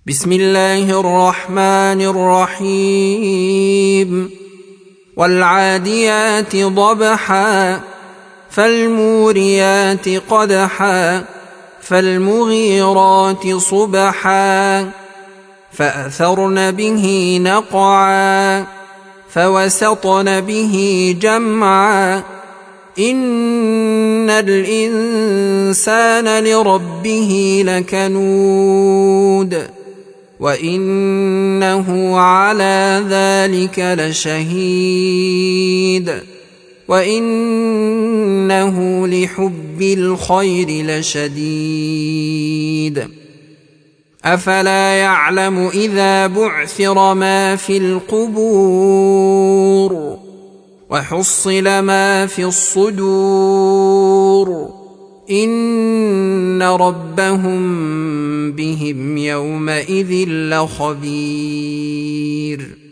بسم الله الرحمن الرحيم والعاديات ضبحا فالموريات قدحا فالمغيرات صبحا فأثرن به نقعا فوسطن به جمعا إن الإنسان لربه لكنود وإنه على ذلك لشهيد وإنه لحب الخير لشديد أفلا يعلم إذا بعثر ما في القبور وحصل ما في الصدور إن ربهم بهم يومئذ لخبير